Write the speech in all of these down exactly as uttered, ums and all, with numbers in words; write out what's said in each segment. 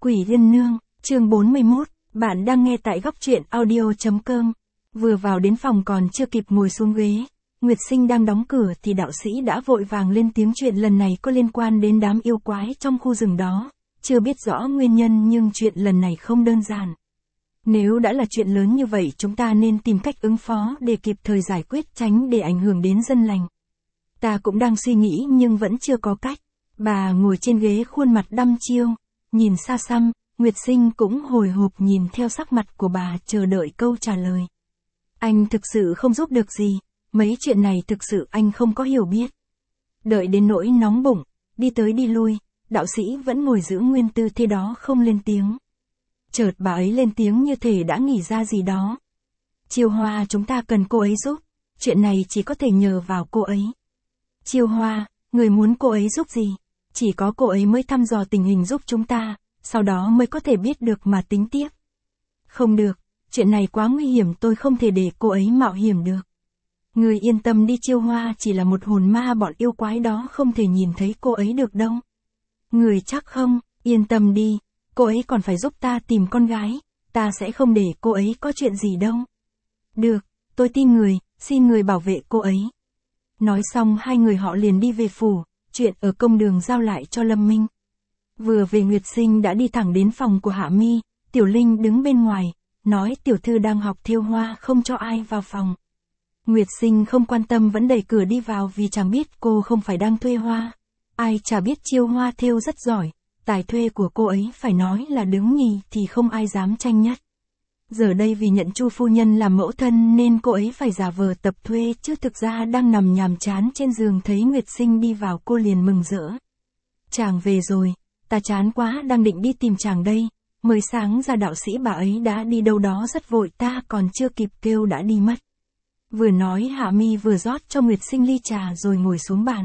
Quỷ Liên Nương, chương bốn mươi mốt, bạn đang nghe tại góc truyện audio.com. Vừa vào đến phòng còn chưa kịp ngồi xuống ghế, Nguyệt Sinh đang đóng cửa thì đạo sĩ đã vội vàng lên tiếng chuyện lần này có liên quan đến đám yêu quái trong khu rừng đó. Chưa biết rõ nguyên nhân nhưng chuyện lần này không đơn giản. Nếu đã là chuyện lớn như vậy chúng ta nên tìm cách ứng phó để kịp thời giải quyết tránh để ảnh hưởng đến dân lành. Ta cũng đang suy nghĩ nhưng vẫn chưa có cách. Bà ngồi trên ghế khuôn mặt đăm chiêu, nhìn xa xăm, Nguyệt Sinh cũng hồi hộp nhìn theo sắc mặt của bà chờ đợi câu trả lời. Anh thực sự không giúp được gì, mấy chuyện này thực sự anh không có hiểu biết. Đợi đến nỗi nóng bụng, đi tới đi lui, đạo sĩ vẫn ngồi giữ nguyên tư thế đó không lên tiếng. Chợt bà ấy lên tiếng như thể đã nghĩ ra gì đó. Chiêu Hoa, chúng ta cần cô ấy giúp, chuyện này chỉ có thể nhờ vào cô ấy. Chiêu Hoa, người muốn cô ấy giúp gì? Chỉ có cô ấy mới thăm dò tình hình giúp chúng ta, sau đó mới có thể biết được mà tính tiếp. Không được, chuyện này quá nguy hiểm, tôi không thể để cô ấy mạo hiểm được. Người yên tâm đi, Chiêu Hoa chỉ là một hồn ma, bọn yêu quái đó không thể nhìn thấy cô ấy được đâu. Người chắc không? Yên tâm đi, cô ấy còn phải giúp ta tìm con gái, ta sẽ không để cô ấy có chuyện gì đâu. Được, tôi tin người, xin người bảo vệ cô ấy. Nói xong hai người họ liền đi về phủ, chuyện ở công đường giao lại cho Lâm Minh. Vừa về Nguyệt Sinh đã đi thẳng đến phòng của Hạ Mi, Tiểu Linh đứng bên ngoài, nói tiểu thư đang học thêu hoa không cho ai vào phòng. Nguyệt Sinh không quan tâm vẫn đẩy cửa đi vào vì chẳng biết cô không phải đang thuê hoa. Ai chả biết Chiêu Hoa thêu rất giỏi, tài thuê của cô ấy phải nói là đứng nhì thì không ai dám tranh nhất. Giờ đây vì nhận Chu phu nhân làm mẫu thân nên cô ấy phải giả vờ tập thuê chứ thực ra đang nằm nhàm chán trên giường, thấy Nguyệt Sinh đi vào cô liền mừng rỡ. Chàng về rồi, ta chán quá đang định đi tìm chàng đây, mới sáng ra đạo sĩ bà ấy đã đi đâu đó rất vội, ta còn chưa kịp kêu đã đi mất. Vừa nói Hạ Mi vừa rót cho Nguyệt Sinh ly trà rồi ngồi xuống bàn.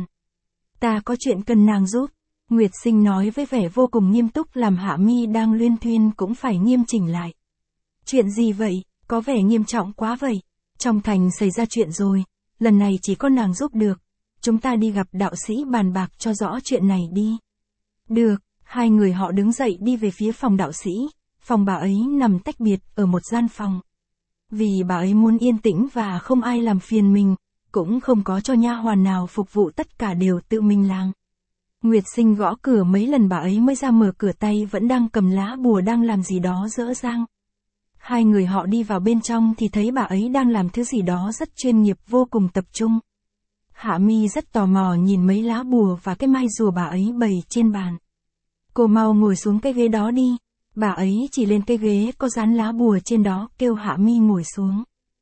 Ta có chuyện cần nàng giúp, Nguyệt Sinh nói với vẻ vô cùng nghiêm túc làm Hạ Mi đang luyên thuyên cũng phải nghiêm chỉnh lại. Chuyện gì vậy, có vẻ nghiêm trọng quá vậy, trong thành xảy ra chuyện rồi, lần này chỉ có nàng giúp được, chúng ta đi gặp đạo sĩ bàn bạc cho rõ chuyện này đi. Được, hai người họ đứng dậy đi về phía phòng đạo sĩ, phòng bà ấy nằm tách biệt ở một gian phòng. Vì bà ấy muốn yên tĩnh và không ai làm phiền mình, cũng không có cho nha hoàn nào phục vụ, tất cả đều tự mình làm. Nguyệt Sinh gõ cửa mấy lần bà ấy mới ra mở cửa, tay vẫn đang cầm lá bùa đang làm gì đó dở dang. Hai người họ đi vào bên trong thì thấy bà ấy đang làm thứ gì đó rất chuyên nghiệp, vô cùng tập trung. Hạ Mi rất tò mò nhìn mấy lá bùa và cái mai rùa bà ấy bày trên bàn. Cô mau ngồi xuống cái ghế đó đi. Bà ấy chỉ lên cái ghế có dán lá bùa trên đó, kêu Hạ Mi ngồi xuống.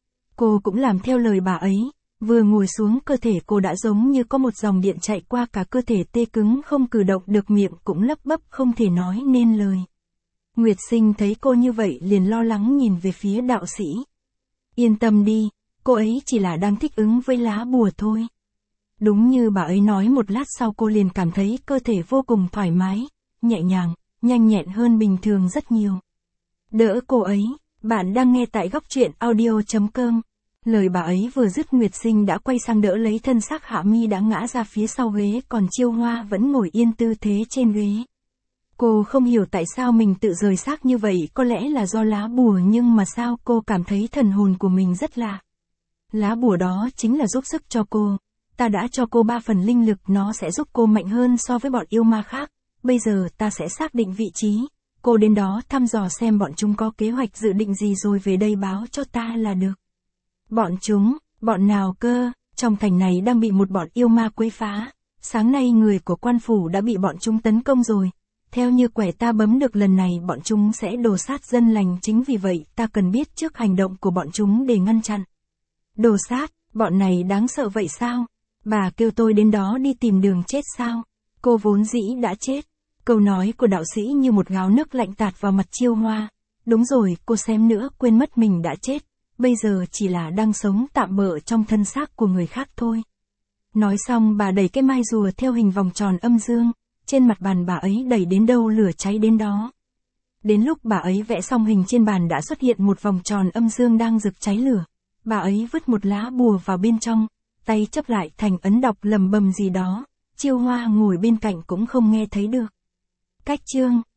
Cô cũng làm theo lời bà ấy, vừa ngồi xuống cơ thể cô đã giống như có một dòng điện chạy qua cả cơ thể, tê cứng không cử động được, miệng cũng lấp bấp không thể nói nên lời. Nguyệt Sinh thấy cô như vậy liền lo lắng nhìn về phía đạo sĩ. Yên tâm đi, cô ấy chỉ là đang thích ứng với lá bùa thôi. Đúng như bà ấy nói, một lát sau cô liền cảm thấy cơ thể vô cùng thoải mái, nhẹ nhàng, nhanh nhẹn hơn bình thường rất nhiều. Đỡ cô ấy, bạn đang nghe tại góc truyện audio.com. Lời bà ấy vừa dứt Nguyệt Sinh đã quay sang đỡ lấy thân xác Hạ Mi đã ngã ra phía sau ghế, còn Chiêu Hoa vẫn ngồi yên tư thế trên ghế. Cô không hiểu tại sao mình tự rời xác như vậy, có lẽ là do lá bùa, nhưng mà sao cô cảm thấy thần hồn của mình rất lạ. Lá bùa đó chính là giúp sức cho cô. Ta đã cho cô ba phần linh lực, nó sẽ giúp cô mạnh hơn so với bọn yêu ma khác. Bây giờ ta sẽ xác định vị trí. Cô đến đó thăm dò xem bọn chúng có kế hoạch dự định gì rồi về đây báo cho ta là được. Bọn chúng, bọn nào cơ? Trong thành này đang bị một bọn yêu ma quấy phá. Sáng nay người của quan phủ đã bị bọn chúng tấn công rồi. Theo như quẻ ta bấm được, lần này bọn chúng sẽ đồ sát dân lành, chính vì vậy ta cần biết trước hành động của bọn chúng để ngăn chặn. Đồ sát, bọn này đáng sợ vậy sao? Bà kêu tôi đến đó đi tìm đường chết sao? Cô vốn dĩ đã chết. Câu nói của đạo sĩ như một gáo nước lạnh tạt vào mặt Chiêu Hoa. Đúng rồi, cô xem nữa, quên mất mình đã chết. Bây giờ chỉ là đang sống tạm bợ trong thân xác của người khác thôi. Nói xong bà đẩy cái mai rùa theo hình vòng tròn âm dương. Trên mặt bàn bà ấy đẩy đến đâu lửa cháy đến đó. Đến lúc bà ấy vẽ xong hình, trên bàn đã xuất hiện một vòng tròn âm dương đang rực cháy lửa. Bà ấy vứt một lá bùa vào bên trong, tay chấp lại thành ấn đọc lầm bầm gì đó. Chiêu Hoa ngồi bên cạnh cũng không nghe thấy được. Cách chương.